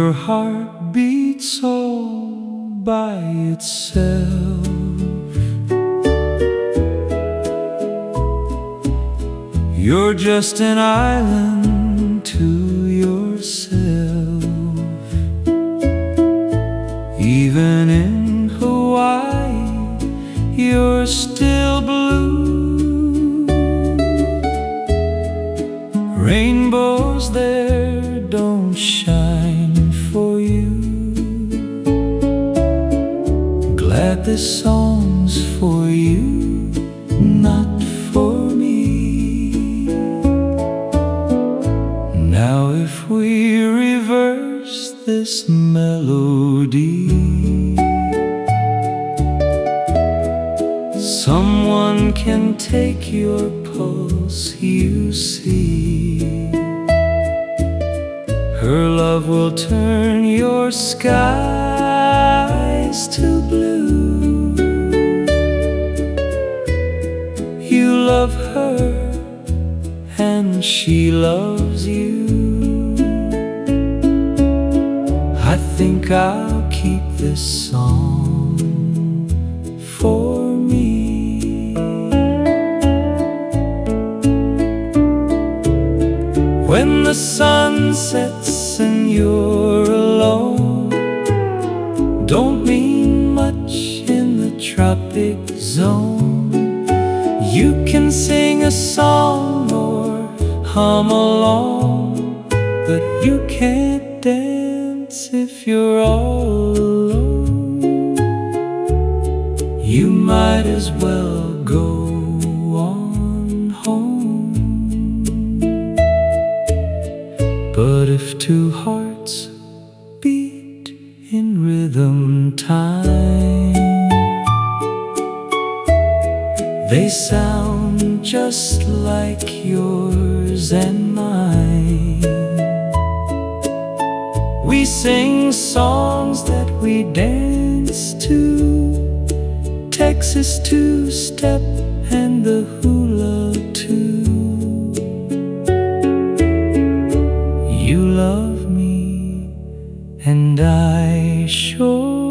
Your heart beats all by itself. You're just an island to yourself. Even in Hawaii, you're still blue. Rainbows there don't shine for you. Glad this song's for you, not for me. Now if we reverse this melody, someone can take your pulse, you see. Her love will turn your skies to blue. You love her and she loves you. I think I'll keep this song for me. When the sun sets and you're alone, don't mean much in the tropic zone. You can sing a song or hum along, but you can't dance if you're all alone. You might as well go on home. But if two hearts beat in rhythm time, they sound just like yours and mine. We sing songs that we dance to, Texas two-step and the hula too. You love me and I sure